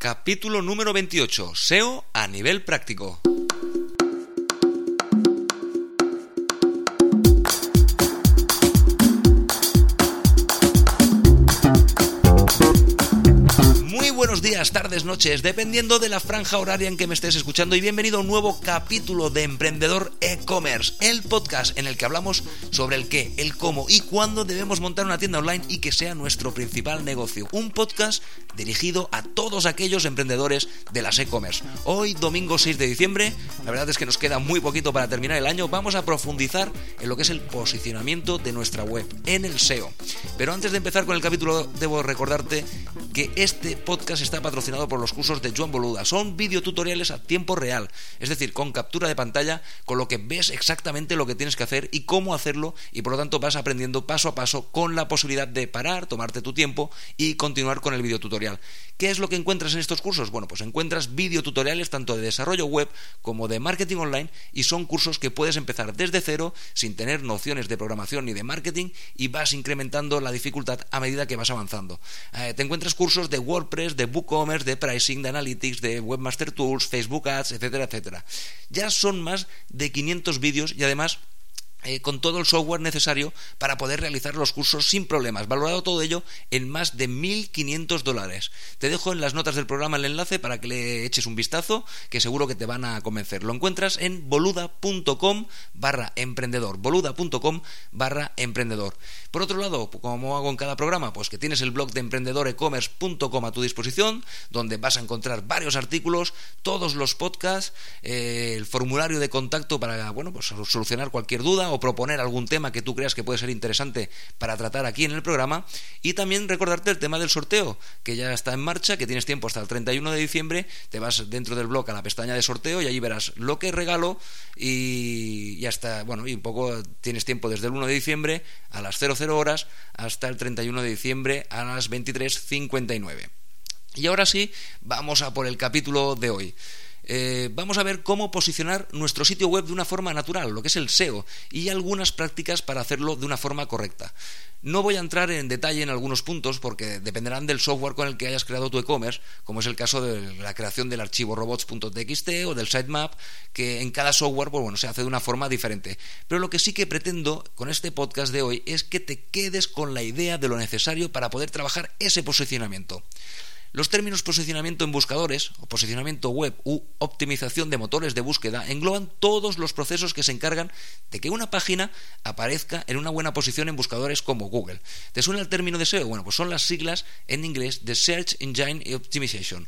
capítulo número 28, SEO a nivel práctico. Buenos días, tardes, noches, dependiendo de la franja horaria en que me estés escuchando, y bienvenido a un nuevo capítulo de Emprendedor e-commerce, el podcast en el que hablamos sobre el qué, el cómo y cuándo debemos montar una tienda online y que sea nuestro principal negocio. Un podcast dirigido a todos aquellos emprendedores de las e-commerce. Hoy, domingo 6 de diciembre, la verdad es que nos queda muy poquito para terminar el año. Vamos a profundizar en lo que es el posicionamiento de nuestra web, en el SEO. Pero antes de empezar con el capítulo, debo recordarte que este podcast está patrocinado por los cursos de Joan Boluda. Son videotutoriales a tiempo real, es decir, con captura de pantalla, con lo que ves exactamente lo que tienes que hacer y cómo hacerlo, y por lo tanto vas aprendiendo paso a paso con la posibilidad de parar, tomarte tu tiempo y continuar con el videotutorial. ¿Qué es lo que encuentras en estos cursos? Bueno, pues encuentras videotutoriales tanto de desarrollo web como de marketing online, y son cursos que puedes empezar desde cero sin tener nociones de programación ni de marketing, y vas incrementando la dificultad a medida que vas avanzando. Te encuentras cursos de WordPress, de WooCommerce, de pricing, de analytics, de Webmaster Tools, Facebook Ads, etcétera, etcétera. Ya son más de 500 vídeos y además con todo el software necesario para poder realizar los cursos sin problemas, valorado todo ello en más de $1.500. Te dejo en las notas del programa el enlace para que le eches un vistazo, que seguro que te van a convencer. Lo encuentras en boluda.com/emprendedor, boluda.com/emprendedor. Por otro lado, como hago en cada programa, pues que tienes el blog de emprendedorecommerce.com a tu disposición, donde vas a encontrar varios artículos, todos los podcasts, el formulario de contacto para, pues solucionar cualquier duda o proponer algún tema que tú creas que puede ser interesante para tratar aquí en el programa. Y también recordarte el tema del sorteo, que ya está en marcha, que tienes tiempo hasta el 31 de diciembre. Te vas dentro del blog a la pestaña de sorteo y allí verás lo que regalo, y hasta, y un poco tienes tiempo desde el 1 de diciembre a las 00 horas hasta el 31 de diciembre a las 23:59. Y ahora sí, vamos a por el capítulo de hoy. Vamos a ver cómo posicionar nuestro sitio web de una forma natural, lo que es el SEO, y algunas prácticas para hacerlo de una forma correcta. No voy a entrar en detalle en algunos puntos porque dependerán del software con el que hayas creado tu e-commerce, como es el caso de la creación del archivo robots.txt o del sitemap, que en cada software se hace de una forma diferente. Pero lo que sí que pretendo con este podcast de hoy es que te quedes con la idea de lo necesario para poder trabajar ese posicionamiento. Los términos posicionamiento en buscadores, o posicionamiento web u optimización de motores de búsqueda engloban todos los procesos que se encargan de que una página aparezca en una buena posición en buscadores como Google. ¿Te suena el término de SEO? Pues son las siglas en inglés de Search Engine Optimization.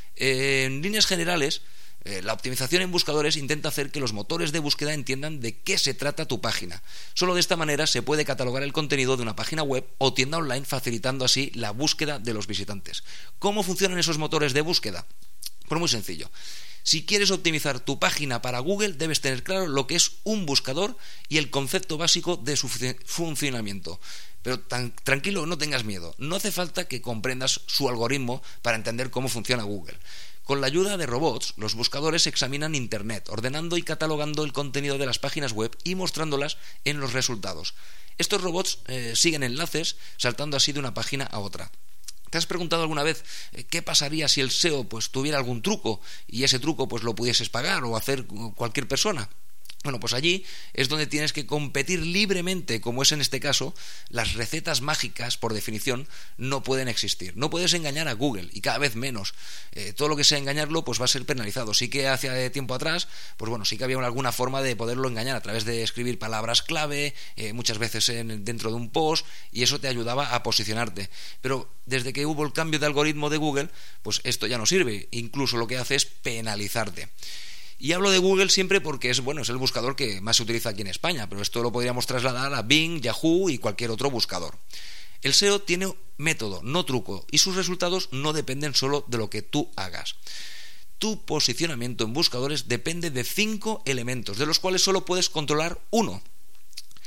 En líneas generales, la optimización en buscadores intenta hacer que los motores de búsqueda entiendan de qué se trata tu página. Solo de esta manera se puede catalogar el contenido de una página web o tienda online, facilitando así la búsqueda de los visitantes. ¿Cómo funcionan esos motores de búsqueda? Pues muy sencillo. Si quieres optimizar tu página para Google, debes tener claro lo que es un buscador y el concepto básico de su funcionamiento. Pero tranquilo, no tengas miedo. No hace falta que comprendas su algoritmo para entender cómo funciona Google. Con la ayuda de robots, los buscadores examinan Internet, ordenando y catalogando el contenido de las páginas web y mostrándolas en los resultados. Estos robots siguen enlaces, saltando así de una página a otra. ¿Te has preguntado alguna vez qué pasaría si el SEO tuviera algún truco y ese truco lo pudieses pagar o hacer cualquier persona? Pues allí es donde tienes que competir libremente, como es en este caso. Las recetas mágicas, por definición, no pueden existir. No puedes engañar a Google, y cada vez menos. Todo lo que sea engañarlo, va a ser penalizado. Sí que hace tiempo atrás, sí que había alguna forma de poderlo engañar a través de escribir palabras clave, muchas veces dentro de un post, y eso te ayudaba a posicionarte. Pero desde que hubo el cambio de algoritmo de Google, esto ya no sirve. Incluso lo que hace es penalizarte. Y hablo de Google siempre porque es el buscador que más se utiliza aquí en España, pero esto lo podríamos trasladar a Bing, Yahoo y cualquier otro buscador. El SEO tiene método, no truco, y sus resultados no dependen solo de lo que tú hagas. Tu posicionamiento en buscadores depende de 5 elementos, de los cuales solo puedes controlar uno.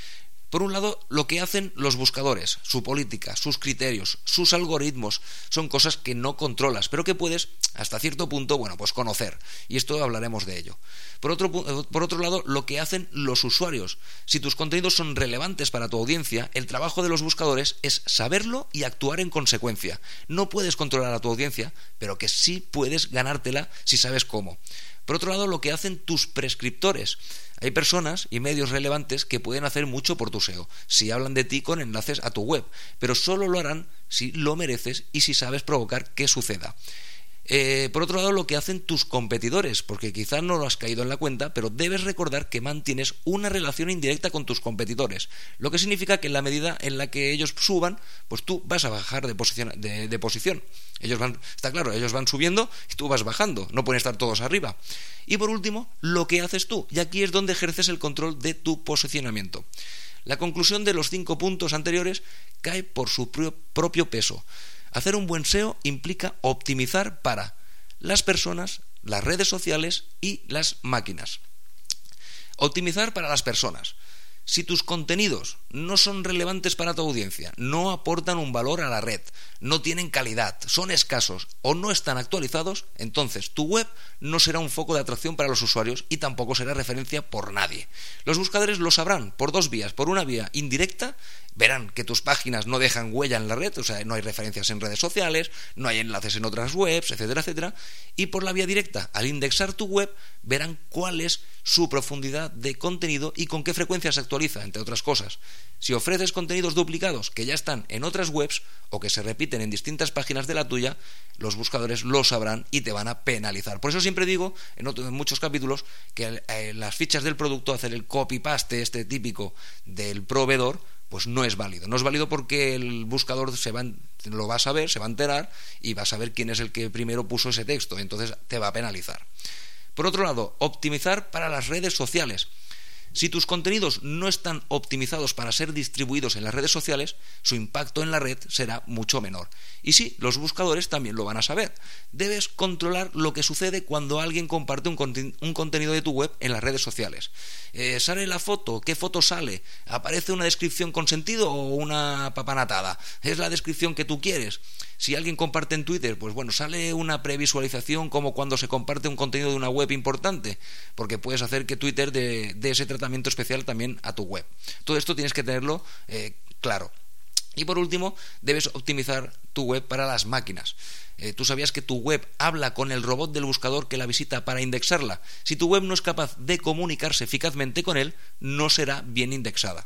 Por un lado, lo que hacen los buscadores, su política, sus criterios, sus algoritmos, son cosas que no controlas, pero que puedes, hasta cierto punto, pues conocer. Y esto hablaremos de ello. Por otro lado, lo que hacen los usuarios. Si tus contenidos son relevantes para tu audiencia, el trabajo de los buscadores es saberlo y actuar en consecuencia. No puedes controlar a tu audiencia, pero que sí puedes ganártela si sabes cómo. Por otro lado, lo que hacen tus prescriptores. Hay personas y medios relevantes que pueden hacer mucho por tu SEO, si hablan de ti con enlaces a tu web, pero solo lo harán si lo mereces y si sabes provocar que suceda. Por otro lado, lo que hacen tus competidores, porque quizás no lo has caído en la cuenta, pero debes recordar que mantienes una relación indirecta con tus competidores, lo que significa que en la medida en la que ellos suban, pues tú vas a bajar de posición. Está claro, ellos van subiendo y tú vas bajando, no pueden estar todos arriba. Y por último, lo que haces tú, y aquí es donde ejerces el control de tu posicionamiento. La conclusión de los 5 puntos anteriores cae por su propio peso. Hacer un buen SEO implica optimizar para las personas, las redes sociales y las máquinas. Optimizar para las personas. Si tus contenidos no son relevantes para tu audiencia, no aportan un valor a la red, no tienen calidad, son escasos o no están actualizados, entonces tu web no será un foco de atracción para los usuarios y tampoco será referencia por nadie. Los buscadores lo sabrán por 2 vías. Por una vía indirecta, verán que tus páginas no dejan huella en la red, o sea, no hay referencias en redes sociales, no hay enlaces en otras webs, etcétera, etcétera. Y por la vía directa, al indexar tu web, verán cuál es su profundidad de contenido y con qué frecuencia se actualiza, entre otras cosas. Si ofreces contenidos duplicados que ya están en otras webs o que se repiten en distintas páginas de la tuya, los buscadores lo sabrán y te van a penalizar. Por eso siempre digo en muchos capítulos que las fichas del producto, hacer el copy-paste este típico del proveedor, pues no es válido. No es válido porque el buscador lo va a saber, se va a enterar y va a saber quién es el que primero puso ese texto, entonces te va a penalizar. Por otro lado, optimizar para las redes sociales. Si tus contenidos no están optimizados para ser distribuidos en las redes sociales, su impacto en la red será mucho menor. Y sí, los buscadores también lo van a saber. Debes controlar lo que sucede cuando alguien comparte un contenido de tu web en las redes sociales. ¿Sale la foto? ¿Qué foto sale? ¿Aparece una descripción con sentido o una papanatada? ¿Es la descripción que tú quieres? Si alguien comparte en Twitter, pues bueno, sale una previsualización como cuando se comparte un contenido de una web importante, porque puedes hacer que Twitter dé ese tratamiento especial también a tu web. Todo esto tienes que tenerlo claro. Y por último, debes optimizar tu web para las máquinas. ¿Tú sabías que tu web habla con el robot del buscador que la visita para indexarla? Si tu web no es capaz de comunicarse eficazmente con él, no será bien indexada.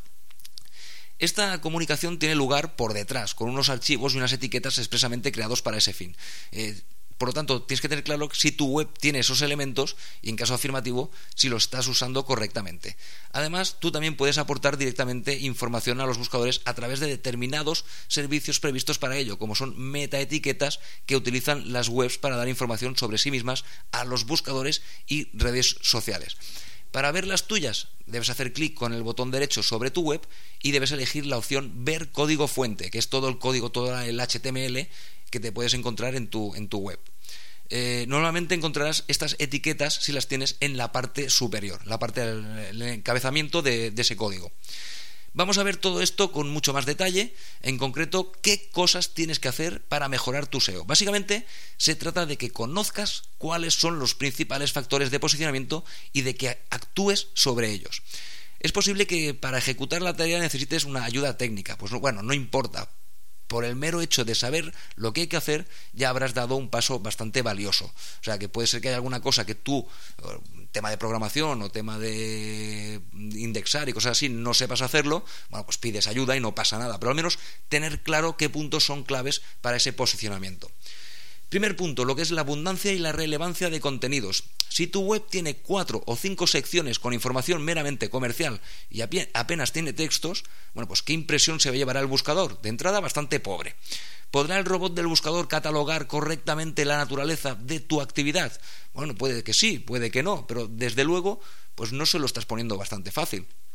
Esta comunicación tiene lugar por detrás, con unos archivos y unas etiquetas expresamente creados para ese fin. Por lo tanto, tienes que tener claro si tu web tiene esos elementos y, en caso afirmativo, si lo estás usando correctamente. Además, tú también puedes aportar directamente información a los buscadores a través de determinados servicios previstos para ello, como son metaetiquetas que utilizan las webs para dar información sobre sí mismas a los buscadores y redes sociales. Para ver las tuyas, debes hacer clic con el botón derecho sobre tu web y debes elegir la opción Ver código fuente, que es todo el código, todo el HTML que te puedes encontrar en tu web. Normalmente encontrarás estas etiquetas si las tienes en la parte superior, la parte del encabezamiento de ese código. Vamos a ver todo esto con mucho más detalle, en concreto, qué cosas tienes que hacer para mejorar tu SEO. Básicamente, se trata de que conozcas cuáles son los principales factores de posicionamiento y de que actúes sobre ellos. Es posible que para ejecutar la tarea necesites una ayuda técnica, pues bueno, no importa. Por el mero hecho de saber lo que hay que hacer, ya habrás dado un paso bastante valioso. O sea, que puede ser que haya alguna cosa que tú, tema de programación o tema de indexar y cosas así, no sepas hacerlo, bueno, pues pides ayuda y no pasa nada. Pero al menos tener claro qué puntos son claves para ese posicionamiento. Primer punto, lo que es la abundancia y la relevancia de contenidos. Si tu web tiene 4 o 5 secciones con información meramente comercial y apenas tiene textos, bueno, pues ¿qué impresión se llevará el buscador? De entrada, bastante pobre. ¿Podrá el robot del buscador catalogar correctamente la naturaleza de tu actividad? Bueno, puede que sí, puede que no, pero desde luego, pues no se lo estás poniendo bastante fácil.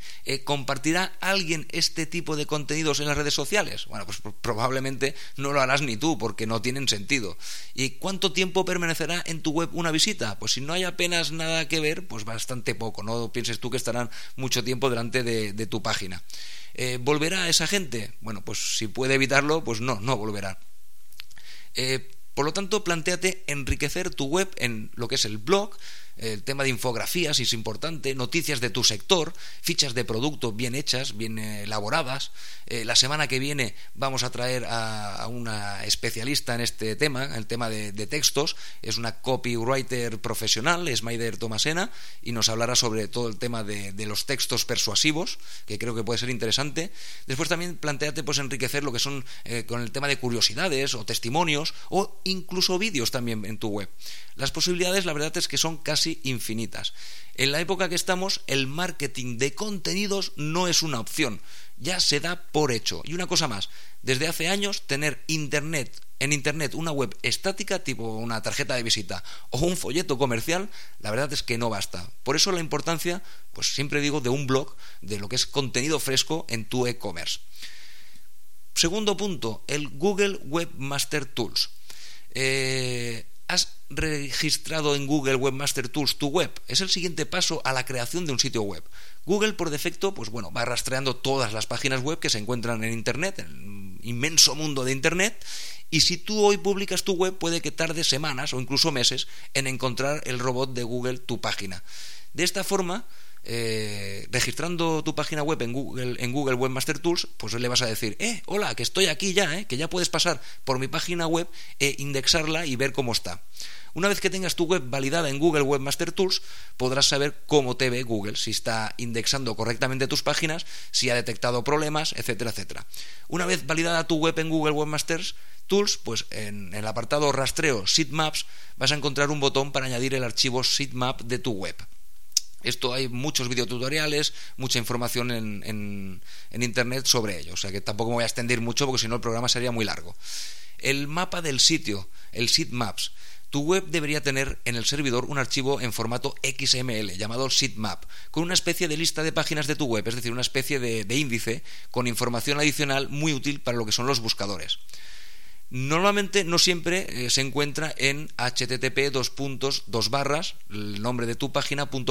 ¿Compartirá alguien este tipo de contenidos en las redes sociales? Bueno, pues probablemente no lo harás ni tú, porque no tienen sentido. ¿Y cuánto tiempo permanecerá en tu web una visita? Pues si no hay apenas nada que ver, pues bastante poco. No pienses tú que estarán mucho tiempo delante de tu página. ¿Volverá esa gente? Bueno, pues si puede evitarlo, pues no volverá. Por lo tanto, plantéate enriquecer tu web en lo que es el blog, el tema de infografías, si es importante, noticias de tu sector, fichas de producto bien hechas, bien elaboradas. La semana que viene vamos a traer a una especialista en este tema, el tema de textos. Es una copywriter profesional, es Maider Tomasena, y nos hablará sobre todo el tema de los textos persuasivos, que creo que puede ser interesante. Después también plantéate pues enriquecer lo que son con el tema de curiosidades o testimonios o incluso vídeos también en tu web. Las posibilidades, la verdad es que son casi infinitas. En la época que estamos, el marketing de contenidos no es una opción, ya se da por hecho. Y una cosa más, desde hace años tener en internet una web estática tipo una tarjeta de visita o un folleto comercial, la verdad es que no basta. Por eso la importancia, pues siempre digo, de un blog, de lo que es contenido fresco en tu e-commerce. Segundo punto, el Google Webmaster Tools. ¿Has registrado en Google Webmaster Tools tu web? Es el siguiente paso a la creación de un sitio web. Google por defecto, pues bueno, va rastreando todas las páginas web que se encuentran en Internet, en el inmenso mundo de Internet, y si tú hoy publicas tu web, puede que tarde semanas o incluso meses en encontrar el robot de Google tu página. De esta forma, registrando tu página web en Google Webmaster Tools, pues le vas a decir, hola, que estoy aquí ya, que ya puedes pasar por mi página web e indexarla y ver cómo está. Una vez que tengas tu web validada en Google Webmaster Tools, podrás saber cómo te ve Google, si está indexando correctamente tus páginas, si ha detectado problemas, etcétera, etcétera. Una vez validada tu web en Google Webmaster Tools, pues en el apartado rastreo Sitemaps vas a encontrar un botón para añadir el archivo sitemap de tu web. Esto hay muchos videotutoriales, mucha información en internet sobre ello, o sea que tampoco me voy a extender mucho porque si no el programa sería muy largo. El mapa del sitio, el sitemaps. Tu web debería tener en el servidor un archivo en formato XML llamado sitemap, con una especie de lista de páginas de tu web, es decir, una especie de índice con información adicional muy útil para lo que son los buscadores. Normalmente no siempre se encuentra en http:// el nombre de tu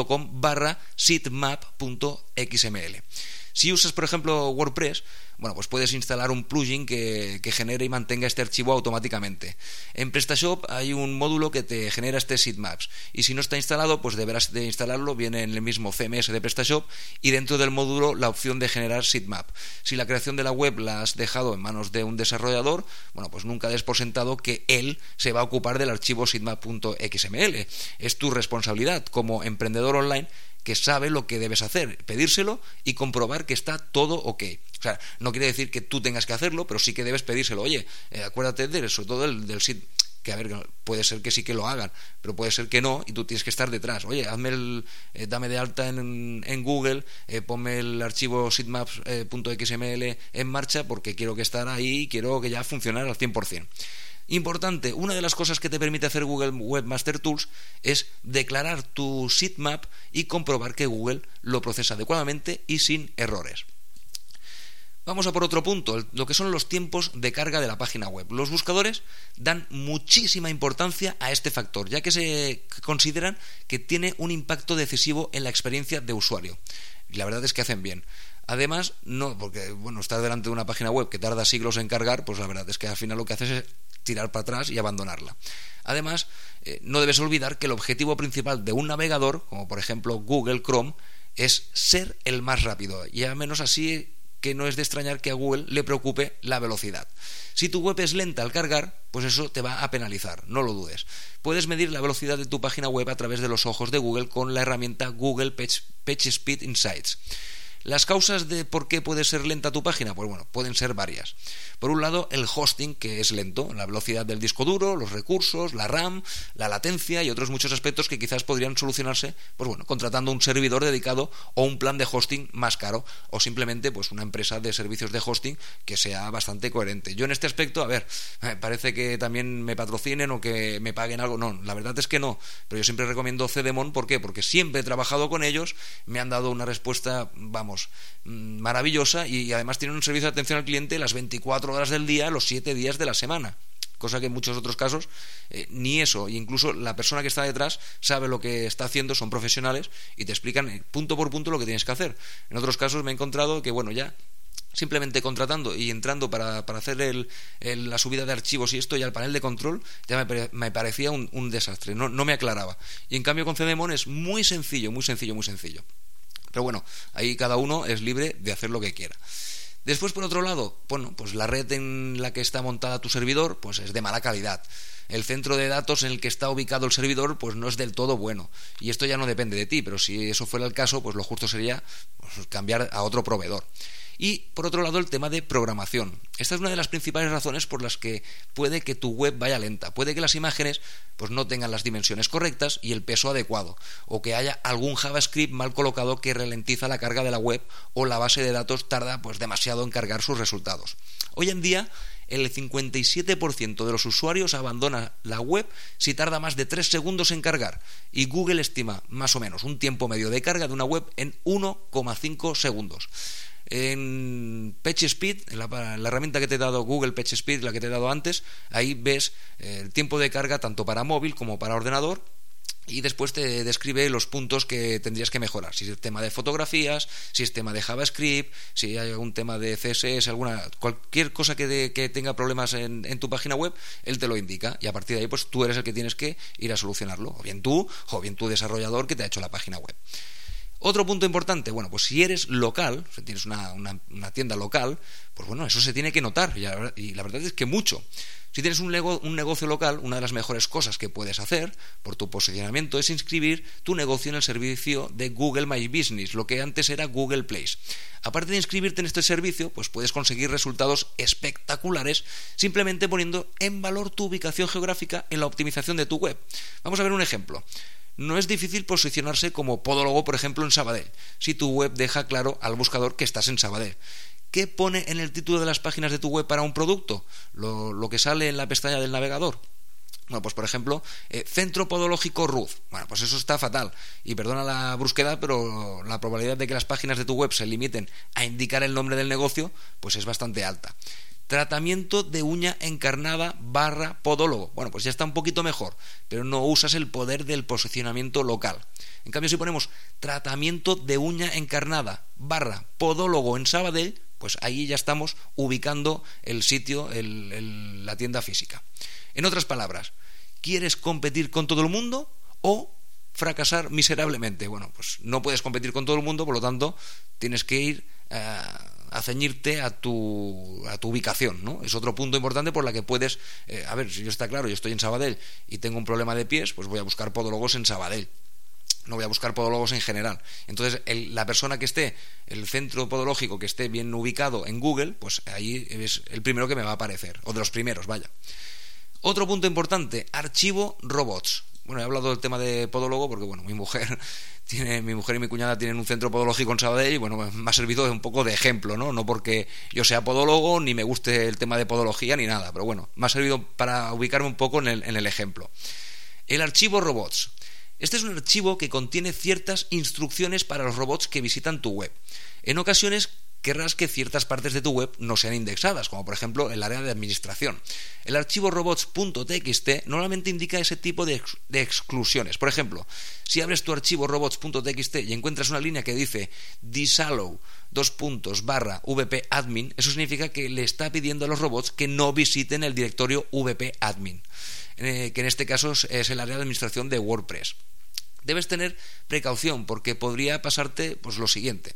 página.com/sitemap.xml. Si usas, por ejemplo, WordPress, bueno, pues puedes instalar un plugin que genere y mantenga este archivo automáticamente. En PrestaShop hay un módulo que te genera este sitemaps y si no está instalado, pues deberás de instalarlo. Viene en el mismo CMS de PrestaShop y dentro del módulo la opción de generar sitemap. Si la creación de la web la has dejado en manos de un desarrollador, bueno, pues nunca des por sentado que él se va a ocupar del archivo sitemap.xml. Es tu responsabilidad como emprendedor online, que sabe lo que debes hacer, pedírselo y comprobar que está todo ok. O sea, no quiere decir que tú tengas que hacerlo, pero sí que debes pedírselo. Oye, acuérdate sobre todo del sit, que a ver, puede ser que sí que lo hagan, pero puede ser que no, y tú tienes que estar detrás. Oye, dame de alta en Google, ponme el archivo sitemaps.xml en marcha porque quiero que estar ahí y quiero que ya funcione al 100%. Importante, una de las cosas que te permite hacer Google Webmaster Tools es declarar tu sitemap y comprobar que Google lo procesa adecuadamente y sin errores. Vamos a por otro punto, lo que son los tiempos de carga de la página web. Los buscadores dan muchísima importancia a este factor, ya que se consideran que tiene un impacto decisivo en la experiencia de usuario. Y la verdad es que hacen bien. Además, no, porque bueno, estar delante de una página web que tarda siglos en cargar, pues la verdad es que al final lo que haces es tirar para atrás y abandonarla. Además, no debes olvidar que el objetivo principal de un navegador, como por ejemplo Google Chrome, es ser el más rápido, y al menos así que no es de extrañar que a Google le preocupe la velocidad. Si tu web es lenta al cargar, pues eso te va a penalizar, no lo dudes. Puedes medir la velocidad de tu página web a través de los ojos de Google con la herramienta Google PageSpeed Insights. Las causas de por qué puede ser lenta tu página, pues bueno, pueden ser varias. Por un lado, el hosting, que es lento, la velocidad del disco duro, los recursos, la RAM, la latencia y otros muchos aspectos que quizás podrían solucionarse, pues bueno, contratando un servidor dedicado o un plan de hosting más caro, o simplemente pues una empresa de servicios de hosting que sea bastante coherente. Yo en este aspecto, a ver, parece que también me patrocinen o que me paguen algo, no, la verdad es que no, pero yo siempre recomiendo Cedemon. ¿Por qué? Porque siempre he trabajado con ellos, me han dado una respuesta, vamos, maravillosa, y además tienen un servicio de atención al cliente las 24 horas del día, los 7 días de la semana. Cosa que en muchos otros casos ni eso, e incluso la persona que está detrás sabe lo que está haciendo, son profesionales y te explican punto por punto lo que tienes que hacer. En otros casos me he encontrado que, bueno, ya simplemente contratando y entrando para hacer la subida de archivos y esto, ya el panel de control ya me parecía un desastre, no me aclaraba. Y en cambio con CDMON es muy sencillo. Pero bueno, ahí cada uno es libre de hacer lo que quiera. Después, por otro lado, bueno, pues la red en la que está montada tu servidor pues es de mala calidad. El centro de datos en el que está ubicado el servidor pues no es del todo bueno. Y esto ya no depende de ti, pero si eso fuera el caso, pues lo justo sería pues cambiar a otro proveedor. Y por otro lado, el tema de programación. Esta es una de las principales razones por las que puede que tu web vaya lenta. Puede que las imágenes pues no tengan las dimensiones correctas y el peso adecuado, o que haya algún JavaScript mal colocado que ralentiza la carga de la web, o la base de datos tarda pues demasiado en cargar sus resultados. Hoy en día el 57% de los usuarios abandona la web si tarda más de 3 segundos en cargar, y Google estima más o menos un tiempo medio de carga de una web en 1,5 segundos. En PageSpeed, la herramienta que te he dado, Google PageSpeed, la que te he dado antes, ahí ves el tiempo de carga tanto para móvil como para ordenador, y después te describe los puntos que tendrías que mejorar, si es el tema de fotografías, si es tema de JavaScript, si hay algún tema de CSS, cualquier cosa que tenga problemas en tu página web, él te lo indica, y a partir de ahí pues tú eres el que tienes que ir a solucionarlo, o bien tu desarrollador que te ha hecho la página web. Otro punto importante, bueno, pues si eres local, si tienes una tienda local, pues bueno, eso se tiene que notar, y la verdad es que mucho. Si tienes un negocio local, una de las mejores cosas que puedes hacer por tu posicionamiento es inscribir tu negocio en el servicio de Google My Business, lo que antes era Google Place. Aparte de inscribirte en este servicio, pues puedes conseguir resultados espectaculares simplemente poniendo en valor tu ubicación geográfica en la optimización de tu web. Vamos a ver un ejemplo. No es difícil posicionarse como podólogo, por ejemplo, en Sabadell, si tu web deja claro al buscador que estás en Sabadell. ¿Qué pone en el título de las páginas de tu web para un producto? Lo que sale en la pestaña del navegador. Bueno, pues por ejemplo, Centro Podológico Ruz. Bueno, pues eso está fatal. Y perdona la brusquedad, pero la probabilidad de que las páginas de tu web se limiten a indicar el nombre del negocio, pues es bastante alta. Tratamiento de uña encarnada / podólogo. Bueno, pues ya está un poquito mejor, pero no usas el poder del posicionamiento local. En cambio, si ponemos tratamiento de uña encarnada / podólogo en Sabadell, pues ahí ya estamos ubicando el sitio, la tienda física. En otras palabras, ¿quieres competir con todo el mundo o fracasar miserablemente? Bueno, pues no puedes competir con todo el mundo, por lo tanto, tienes que ir a ceñirte a tu ubicación, ¿no? Es otro punto importante por la que puedes, si yo está claro, yo estoy en Sabadell y tengo un problema de pies, pues voy a buscar podólogos en Sabadell. No voy a buscar podólogos en general. Entonces, la persona que esté, el centro podológico que esté bien ubicado en Google, pues ahí es el primero que me va a aparecer, o de los primeros, vaya. Otro punto importante, archivo robots. Bueno, he hablado del tema de podólogo porque, bueno, mi mujer y mi cuñada tienen un centro podológico en Sabadell y, bueno, me ha servido un poco de ejemplo, ¿no? No porque yo sea podólogo ni me guste el tema de podología ni nada, pero bueno, me ha servido para ubicarme un poco en el ejemplo. El archivo robots. Este es un archivo que contiene ciertas instrucciones para los robots que visitan tu web. En ocasiones querrás que ciertas partes de tu web no sean indexadas, como por ejemplo el área de administración. El archivo robots.txt normalmente indica ese tipo de exclusiones. Por ejemplo, si abres tu archivo robots.txt y encuentras una línea que dice disallow /vp-admin, eso significa que le está pidiendo a los robots que no visiten el directorio vp-admin, que en este caso es el área de administración de WordPress. Debes tener precaución porque podría pasarte pues lo siguiente.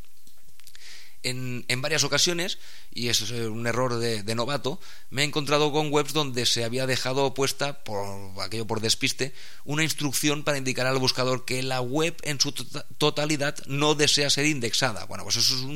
En varias ocasiones, y eso es un error de novato, me he encontrado con webs donde se había dejado puesta, por despiste, una instrucción para indicar al buscador que la web en su totalidad no desea ser indexada. Bueno, pues eso es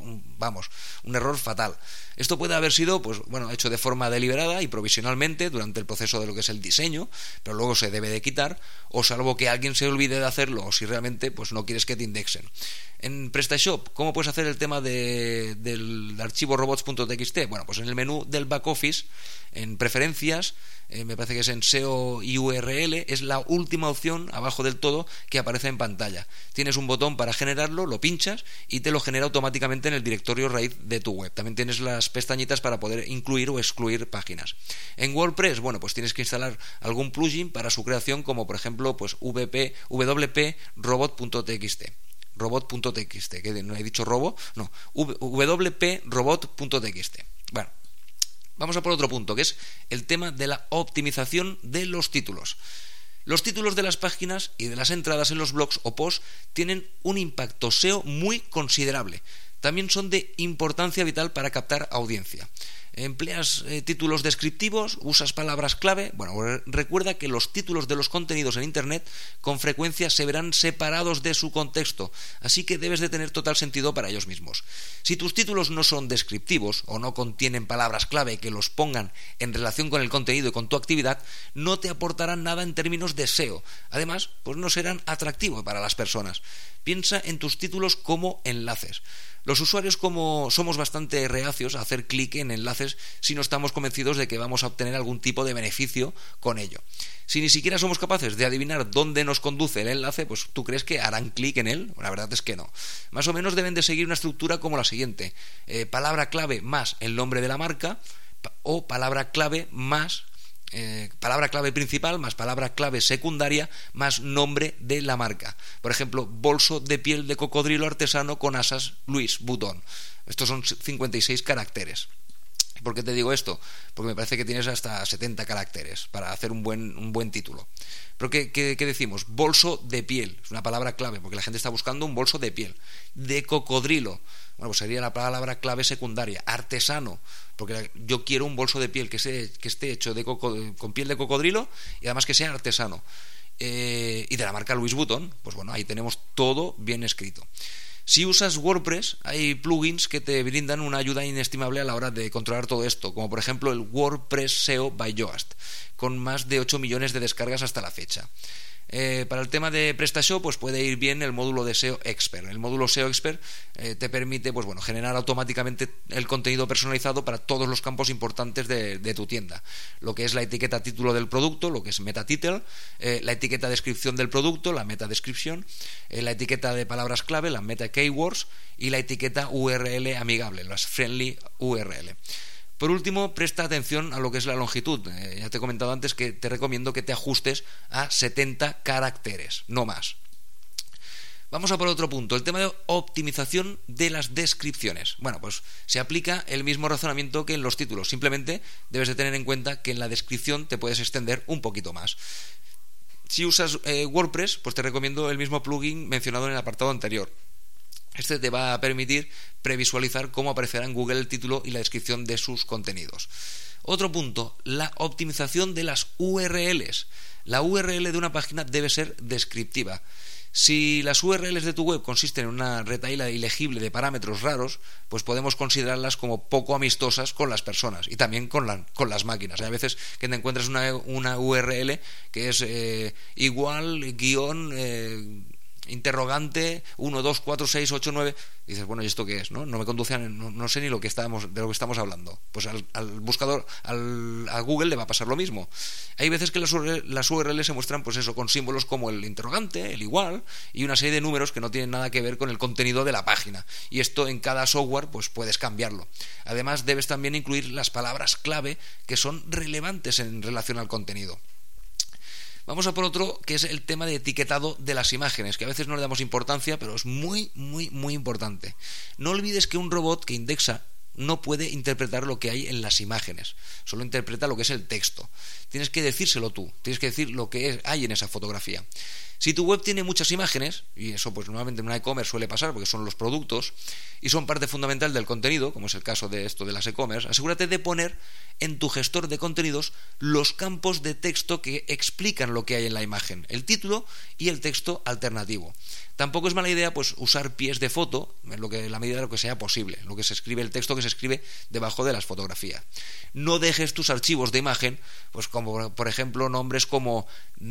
un error fatal. Esto puede haber sido hecho de forma deliberada y provisionalmente durante el proceso de lo que es el diseño, pero luego se debe de quitar, o salvo que alguien se olvide de hacerlo, o si realmente no quieres que te indexen. En PrestaShop, ¿cómo puedes hacer el tema de del archivo robots.txt? Bueno, pues en el menú del back office, en preferencias, me parece que es en SEO y URL, es la última opción abajo del todo que aparece en pantalla. Tienes un botón para generarlo, lo pinchas y te lo genera automáticamente en el directorio raíz de tu web. También tienes las pestañitas para poder incluir o excluir páginas. En WordPress, bueno, pues tienes que instalar algún plugin para su creación, como por ejemplo pues WP robot.txt. Robot.txt, que no he dicho robo, no, WP robot.txt. Bueno, vamos a por otro punto, que es el tema de la optimización de los títulos. Los títulos de las páginas y de las entradas en los blogs o posts tienen un impacto SEO muy considerable. También son de importancia vital para captar audiencia. ¿Empleas títulos descriptivos? ¿Usas palabras clave? Bueno, recuerda que los títulos de los contenidos en Internet con frecuencia se verán separados de su contexto, así que debes de tener total sentido para ellos mismos. Si tus títulos no son descriptivos o no contienen palabras clave que los pongan en relación con el contenido y con tu actividad, no te aportarán nada en términos de SEO. Además, pues no serán atractivos para las personas. Piensa en tus títulos como enlaces. Los usuarios somos bastante reacios a hacer clic en enlaces si no estamos convencidos de que vamos a obtener algún tipo de beneficio con ello. Si ni siquiera somos capaces de adivinar dónde nos conduce el enlace, pues ¿tú crees que harán clic en él? La verdad es que no. Más o menos deben de seguir una estructura como la siguiente. Palabra clave más el nombre de la marca, o palabra clave más palabra clave principal más palabra clave secundaria más nombre de la marca. Por ejemplo, bolso de piel de cocodrilo artesano con asas Louis Vuitton. Estos son 56 caracteres. ¿Por qué te digo esto? Porque me parece que tienes hasta 70 caracteres para hacer un buen título. ¿Pero qué decimos? Bolso de piel, es una palabra clave, porque la gente está buscando un bolso de piel. De cocodrilo, bueno, pues sería la palabra clave secundaria. Artesano, porque yo quiero un bolso de piel que esté hecho con piel de cocodrilo y además que sea artesano. Y de la marca Louis Vuitton, pues bueno, ahí tenemos todo bien escrito. Si usas WordPress, hay plugins que te brindan una ayuda inestimable a la hora de controlar todo esto, como por ejemplo el WordPress SEO by Yoast, con más de 8 millones de descargas hasta la fecha. Para el tema de PrestaShop, pues puede ir bien el módulo de SEO Expert. El módulo SEO Expert te permite generar automáticamente el contenido personalizado para todos los campos importantes de tu tienda. Lo que es la etiqueta título del producto, lo que es meta title, la etiqueta descripción del producto, la meta description, la etiqueta de palabras clave, la meta keywords, y la etiqueta URL amigable, las friendly URL. Por último, presta atención a lo que es la longitud. Ya te he comentado antes que te recomiendo que te ajustes a 70 caracteres, no más. Vamos a por otro punto, el tema de optimización de las descripciones. Bueno, pues se aplica el mismo razonamiento que en los títulos. Simplemente debes de tener en cuenta que en la descripción te puedes extender un poquito más. Si usas WordPress, pues te recomiendo el mismo plugin mencionado en el apartado anterior. Este te va a permitir previsualizar cómo aparecerá en Google el título y la descripción de sus contenidos. Otro punto, la optimización de las URLs. La URL de una página debe ser descriptiva. Si las URLs de tu web consisten en una retahíla ilegible de parámetros raros, pues podemos considerarlas como poco amistosas con las personas y también con las máquinas. Hay veces que te encuentras una URL que es igual, interrogante 1, 2, 4, 6, 8, 9, y dices, bueno, ¿y esto qué es? No me conduce no sé ni de lo que estamos hablando. Pues al buscador, a Google le va a pasar lo mismo. Hay veces que las URL se muestran pues eso, con símbolos como el interrogante, el igual y una serie de números que no tienen nada que ver con el contenido de la página, y esto en cada software pues puedes cambiarlo. Además debes también incluir las palabras clave que son relevantes en relación al contenido. Vamos a por otro, que es el tema de etiquetado de las imágenes, que a veces no le damos importancia, pero es muy, muy, muy importante. No olvides que un robot que indexa no puede interpretar lo que hay en las imágenes, solo interpreta lo que es el texto. Tienes que decírselo tú, tienes que decir lo que hay en esa fotografía. Si tu web tiene muchas imágenes, y eso pues normalmente en una e-commerce suele pasar porque son los productos y son parte fundamental del contenido, como es el caso de esto de las e-commerce, asegúrate de poner en tu gestor de contenidos los campos de texto que explican lo que hay en la imagen, el título y el texto alternativo. Tampoco es mala idea pues usar pies de foto en la medida de lo que sea posible, lo que se escribe, el texto que se escribe debajo de las fotografías. No dejes tus archivos de imagen, pues como por ejemplo nombres como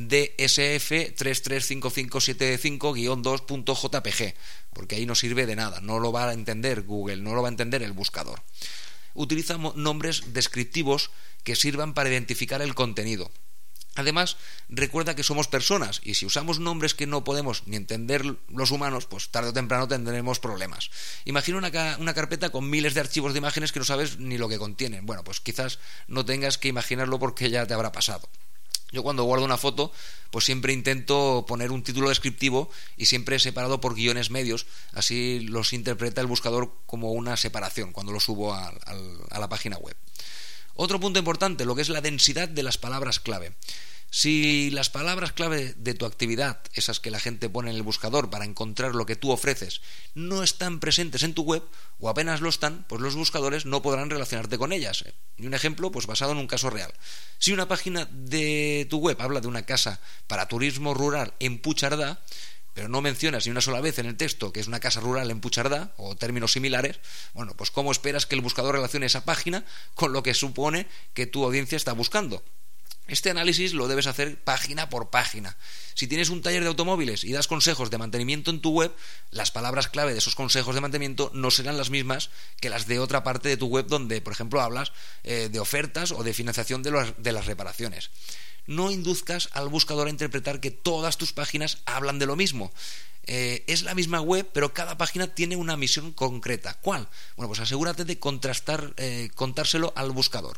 DSF335575-2.jpg, porque ahí no sirve de nada, no lo va a entender Google, no lo va a entender el buscador. Utiliza nombres descriptivos que sirvan para identificar el contenido. Además, recuerda que somos personas y si usamos nombres que no podemos ni entender los humanos, pues tarde o temprano tendremos problemas. Imagina una carpeta con miles de archivos de imágenes que no sabes ni lo que contienen. Bueno, pues quizás no tengas que imaginarlo porque ya te habrá pasado. Yo cuando guardo una foto, pues siempre intento poner un título descriptivo y siempre separado por guiones medios, así los interpreta el buscador como una separación cuando lo subo a la página web. Otro punto importante, lo que es la densidad de las palabras clave. Si las palabras clave de tu actividad, esas que la gente pone en el buscador para encontrar lo que tú ofreces, no están presentes en tu web o apenas lo están, pues los buscadores no podrán relacionarte con ellas. Y un ejemplo, pues basado en un caso real. Si una página de tu web habla de una casa para turismo rural en Puigcerdá, pero no mencionas ni una sola vez en el texto que es una casa rural en Puigcerdá o términos similares, bueno, pues ¿cómo esperas que el buscador relacione esa página con lo que supone que tu audiencia está buscando? Este análisis lo debes hacer página por página. Si tienes un taller de automóviles y das consejos de mantenimiento en tu web, las palabras clave de esos consejos de mantenimiento no serán las mismas que las de otra parte de tu web donde, por ejemplo, hablas de ofertas o de financiación de las reparaciones. No induzcas al buscador a interpretar que todas tus páginas hablan de lo mismo. Es la misma web, pero cada página tiene una misión concreta. ¿Cuál? Bueno, pues asegúrate de contárselo al buscador.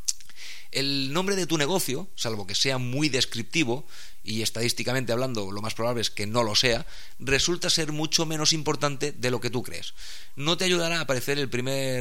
El nombre de tu negocio, salvo que sea muy descriptivo, y estadísticamente hablando lo más probable es que no lo sea, resulta ser mucho menos importante de lo que tú crees. No te ayudará a aparecer el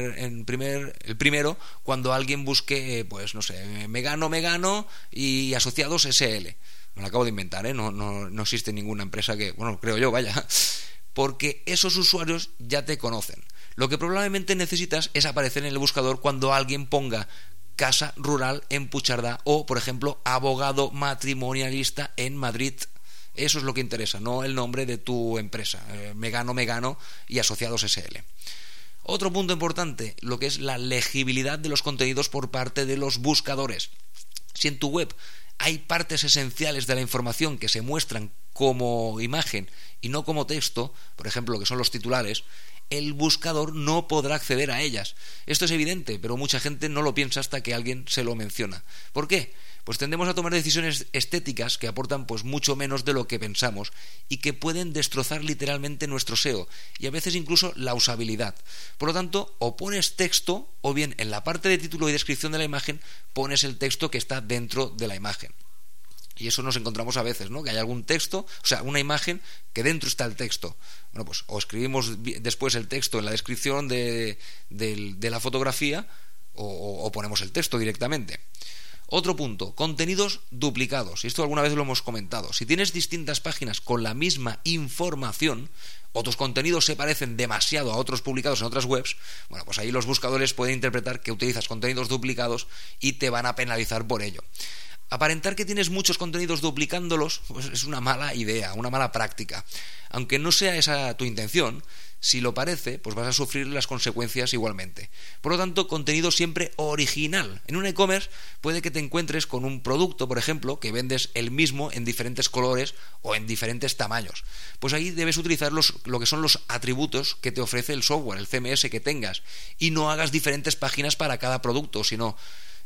primero cuando alguien busque, pues no sé, Megano y asociados SL. Me lo acabo de inventar, no existe ninguna empresa que, bueno, creo yo, vaya, porque esos usuarios ya te conocen. Lo que probablemente necesitas es aparecer en el buscador cuando alguien ponga casa rural en Puigcerdá o, por ejemplo, abogado matrimonialista en Madrid. Eso es lo que interesa, no el nombre de tu empresa, Megano y asociados SL. Otro punto importante, lo que es la legibilidad de los contenidos por parte de los buscadores. Si en tu web hay partes esenciales de la información que se muestran como imagen y no como texto, por ejemplo, lo que son los titulares, el buscador no podrá acceder a ellas. Esto es evidente, pero mucha gente no lo piensa hasta que alguien se lo menciona. ¿Por qué? Pues tendemos a tomar decisiones estéticas que aportan pues mucho menos de lo que pensamos y que pueden destrozar literalmente nuestro SEO y a veces incluso la usabilidad. Por lo tanto, o pones texto o bien en la parte de título y descripción de la imagen pones el texto que está dentro de la imagen. Y eso nos encontramos a veces, ¿no? Que hay algún texto, o sea, una imagen que dentro está el texto. Bueno, pues o escribimos después el texto en la descripción de la fotografía o ponemos el texto directamente. Otro punto, contenidos duplicados. Y esto alguna vez lo hemos comentado. Si tienes distintas páginas con la misma información o tus contenidos se parecen demasiado a otros publicados en otras webs, bueno, pues ahí los buscadores pueden interpretar que utilizas contenidos duplicados y te van a penalizar por ello. Aparentar que tienes muchos contenidos duplicándolos pues es una mala idea, una mala práctica. Aunque no sea esa tu intención, si lo parece, pues vas a sufrir las consecuencias igualmente. Por lo tanto, contenido siempre original. En un e-commerce puede que te encuentres con un producto, por ejemplo, que vendes el mismo en diferentes colores o en diferentes tamaños. Pues ahí debes utilizar lo que son los atributos que te ofrece el software, el CMS que tengas, y no hagas diferentes páginas para cada producto, sino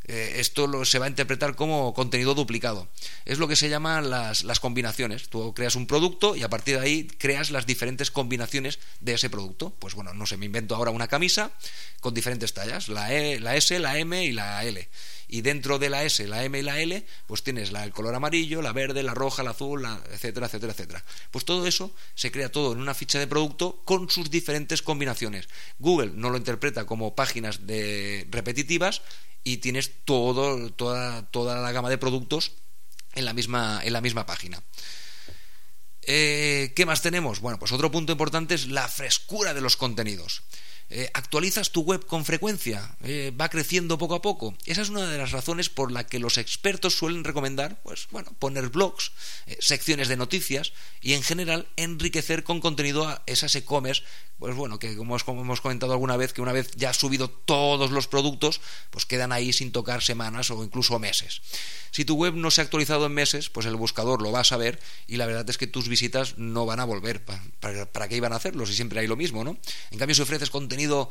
esto se va a interpretar como contenido duplicado. Es lo que se llaman las combinaciones. Tú creas un producto y a partir de ahí creas las diferentes combinaciones de ese producto. Pues bueno, no sé, me invento ahora una camisa con diferentes tallas, la S, la M y la L. Y dentro de la S, la M y la L, pues tienes el color amarillo, la verde, la roja, la azul, etcétera, etcétera, etcétera. Pues todo eso se crea todo en una ficha de producto con sus diferentes combinaciones. Google no lo interpreta como páginas repetitivas y tienes toda la gama de productos en la misma página. ¿Qué más tenemos? Bueno, pues otro punto importante es la frescura de los contenidos. ¿Actualizas tu web con frecuencia? ¿Va creciendo poco a poco? Esa es una de las razones por la que los expertos suelen recomendar, pues bueno, poner blogs, secciones de noticias y en general enriquecer con contenido a esas e-commerce, pues bueno, que como hemos comentado alguna vez, que una vez ya has subido todos los productos, pues quedan ahí sin tocar semanas o incluso meses. Si tu web no se ha actualizado en meses, pues el buscador lo va a saber y la verdad es que tus visitas no van a volver. ¿Para qué iban a hacerlo si siempre hay lo mismo, ¿no? En cambio, si ofreces contenido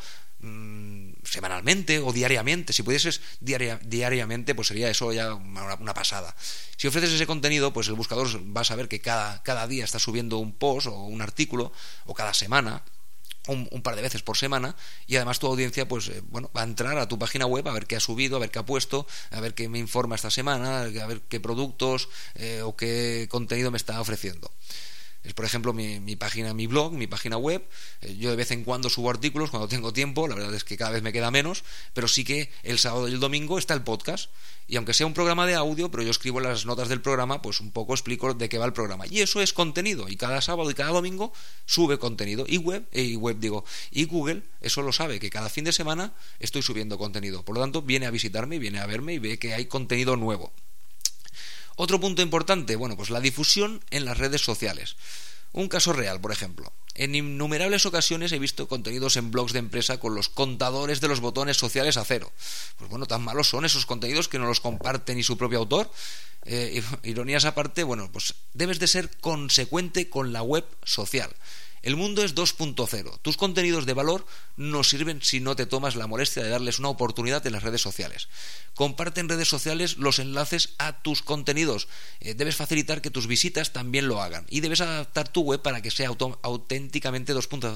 semanalmente o diariamente, si pudieses diariamente, pues sería eso ya una pasada. Si ofreces ese contenido, pues el buscador va a saber que cada día estás subiendo un post o un artículo, o cada semana, un par de veces por semana, y además tu audiencia pues va a entrar a tu página web a ver qué ha subido, a ver qué ha puesto, a ver qué me informa esta semana, a ver qué productos o qué contenido me está ofreciendo. Es, por ejemplo, mi página web. Yo de vez en cuando subo artículos cuando tengo tiempo, la verdad es que cada vez me queda menos, pero sí que el sábado y el domingo está el podcast. Y aunque sea un programa de audio, pero yo escribo en las notas del programa, pues un poco explico de qué va el programa. Y eso es contenido. Y cada sábado y cada domingo sube contenido. Y Google, eso lo sabe, que cada fin de semana estoy subiendo contenido. Por lo tanto, viene a visitarme, viene a verme y ve que hay contenido nuevo. Otro punto importante, bueno, pues la difusión en las redes sociales. Un caso real, por ejemplo. En innumerables ocasiones he visto contenidos en blogs de empresa con los contadores de los botones sociales a cero. Pues bueno, tan malos son esos contenidos que no los comparte ni su propio autor. Ironías aparte, bueno, pues debes de ser consecuente con la web social. El mundo es 2.0. Tus contenidos de valor no sirven si no te tomas la molestia de darles una oportunidad en las redes sociales. Comparte en redes sociales los enlaces a tus contenidos. Debes facilitar que tus visitas también lo hagan. Y debes adaptar tu web para que sea auténticamente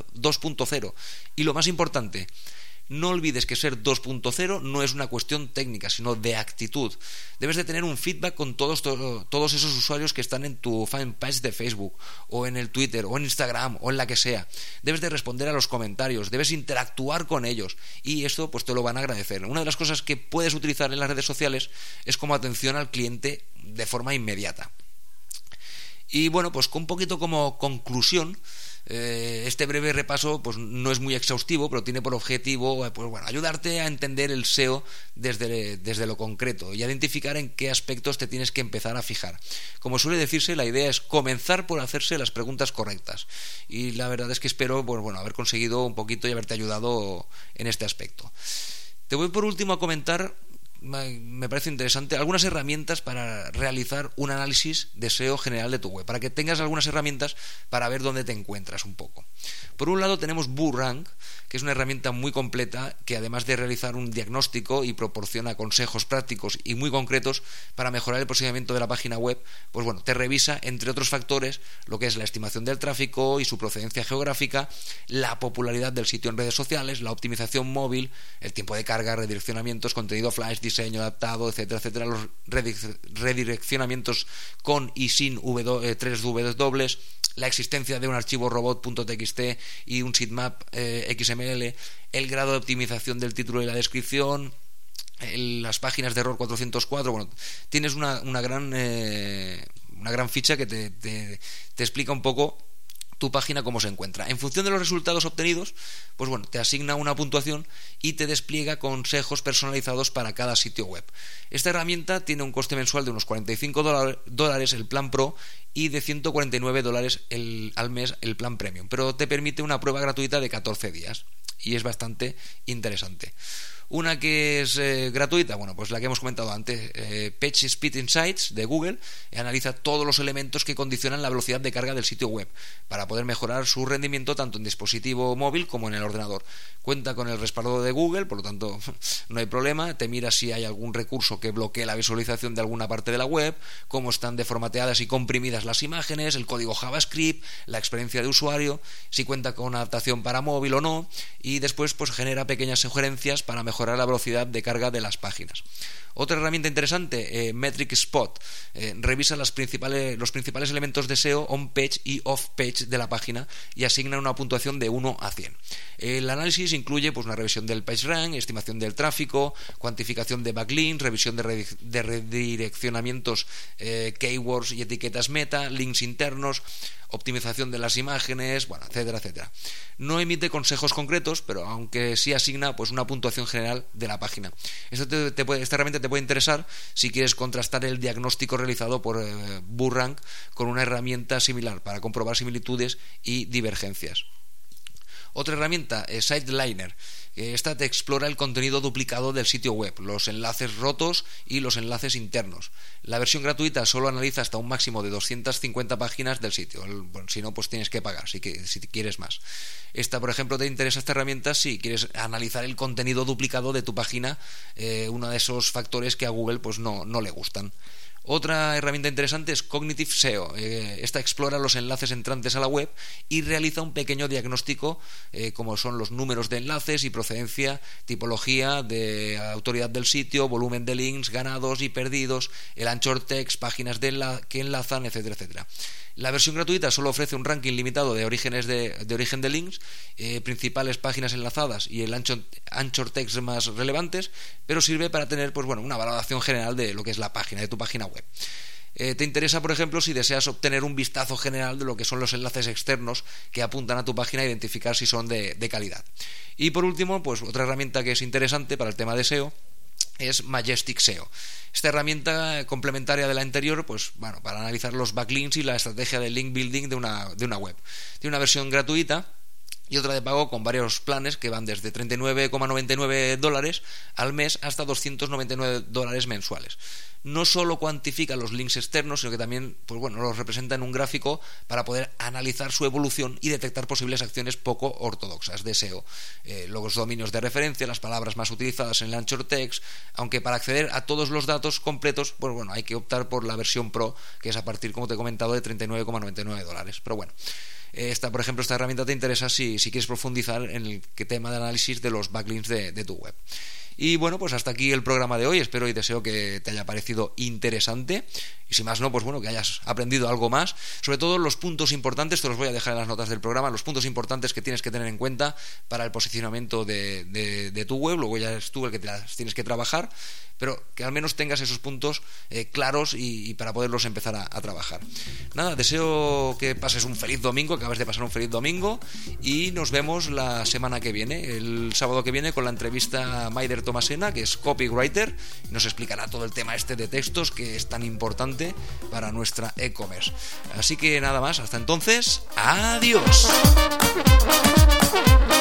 2.0. Y lo más importante, no olvides que ser 2.0 no es una cuestión técnica, sino de actitud. Debes de tener un feedback con todos esos usuarios que están en tu fanpage de Facebook, o en el Twitter, o en Instagram, o en la que sea. Debes de responder a los comentarios, debes interactuar con ellos, y esto pues te lo van a agradecer. Una de las cosas que puedes utilizar en las redes sociales es como atención al cliente de forma inmediata. Y bueno, pues un poquito como conclusión, este breve repaso pues no es muy exhaustivo, pero tiene por objetivo pues bueno, ayudarte a entender el SEO desde lo concreto y a identificar en qué aspectos te tienes que empezar a fijar. Como suele decirse, la idea es comenzar por hacerse las preguntas correctas, y la verdad es que espero pues bueno, haber conseguido un poquito y haberte ayudado en este aspecto. Te voy por último a comentar, me parece interesante, algunas herramientas para realizar un análisis de SEO general de tu web, para que tengas algunas herramientas para ver dónde te encuentras un poco. Por un lado tenemos BooRank, que es una herramienta muy completa que además de realizar un diagnóstico y proporciona consejos prácticos y muy concretos para mejorar el posicionamiento de la página web, pues bueno, te revisa entre otros factores lo que es la estimación del tráfico y su procedencia geográfica, la popularidad del sitio en redes sociales, la optimización móvil, el tiempo de carga, redireccionamientos, contenido flash, diseño adaptado, etcétera, etcétera, los redireccionamientos con y sin 3 W, la existencia de un archivo robot.txt y un sitemap XML, el grado de optimización del título y la descripción, las páginas de error 404. Bueno, tienes una gran ficha que te explica un poco tu página cómo se encuentra. En función de los resultados obtenidos, pues bueno, te asigna una puntuación y te despliega consejos personalizados para cada sitio web. Esta herramienta tiene un coste mensual de unos $45 el plan Pro y de $149 al mes el plan Premium, pero te permite una prueba gratuita de 14 días y es bastante interesante. Una que es gratuita, bueno, pues la que hemos comentado antes, PageSpeed Insights de Google, analiza todos los elementos que condicionan la velocidad de carga del sitio web para poder mejorar su rendimiento tanto en dispositivo móvil como en el ordenador. Cuenta con el respaldo de Google, por lo tanto no hay problema. Te mira si hay algún recurso que bloquee la visualización de alguna parte de la web, cómo están deformateadas y comprimidas las imágenes, el código JavaScript, la experiencia de usuario, si cuenta con adaptación para móvil o no, y después pues genera pequeñas sugerencias para mejorar mejorar la velocidad de carga de las páginas. Otra herramienta interesante, Metric Spot, revisa los principales elementos de SEO on-page y off-page de la página y asigna una puntuación de 1 a 100. El análisis incluye una revisión del PageRank, estimación del tráfico, cuantificación de backlinks, revisión de redireccionamientos, keywords y etiquetas meta, links internos, optimización de las imágenes, etcétera, etcétera. No emite consejos concretos, pero aunque sí asigna una puntuación general de la página. Esta herramienta te puede interesar si quieres contrastar el diagnóstico realizado por Burrank con una herramienta similar para comprobar similitudes y divergencias. Otra herramienta es SiteLiner. Esta te explora el contenido duplicado del sitio web, los enlaces rotos y los enlaces internos. La versión gratuita solo analiza hasta un máximo de 250 páginas del sitio. Si no, pues tienes que pagar si quieres más. Por ejemplo, te interesa esta herramienta si quieres analizar el contenido duplicado de tu página, uno de esos factores que a Google no le gustan. Otra herramienta interesante es Cognitive SEO. Esta explora los enlaces entrantes a la web y realiza un pequeño diagnóstico, como son los números de enlaces y procedencia, tipología de autoridad del sitio, volumen de links ganados y perdidos, el anchor text, páginas que enlazan, etcétera, etcétera. La versión gratuita solo ofrece un ranking limitado de origen de links, principales páginas enlazadas y el anchor text más relevantes, pero sirve para tener una valoración general de lo que es la página, de tu página web. Te interesa, por ejemplo, si deseas obtener un vistazo general de lo que son los enlaces externos que apuntan a tu página e identificar si son de calidad. Y por último, otra herramienta que es interesante para el tema de SEO es Majestic SEO. Esta herramienta complementaria de la anterior, para analizar los backlinks y la estrategia de link building de una web. Tiene una versión gratuita y otra de pago con varios planes que van desde $39,99 al mes hasta $299 mensuales. No solo cuantifica los links externos, sino que también los representa en un gráfico para poder analizar su evolución y detectar posibles acciones poco ortodoxas de SEO. Los dominios de referencia, las palabras más utilizadas en el anchor text, aunque para acceder a todos los datos completos, hay que optar por la versión Pro, que es a partir, como te he comentado, de $39,99. Pero por ejemplo, esta herramienta te interesa si quieres profundizar en el tema de análisis de los backlinks de tu web. Y hasta aquí el programa de hoy. Espero y deseo que te haya parecido interesante. Y si más no, que hayas aprendido algo más. Sobre todo los puntos importantes, te los voy a dejar en las notas del programa, los puntos importantes que tienes que tener en cuenta para el posicionamiento de tu web. Luego ya eres tú el que te las tienes que trabajar, pero que al menos tengas esos puntos claros y para poderlos empezar a trabajar. Nada, deseo que pases un feliz domingo, que acabes de pasar un feliz domingo, y nos vemos la semana que viene, el sábado que viene, con la entrevista a Maider Tomasena, que es copywriter, y nos explicará todo el tema de textos que es tan importante para nuestra e-commerce. Así que nada más, hasta entonces, adiós.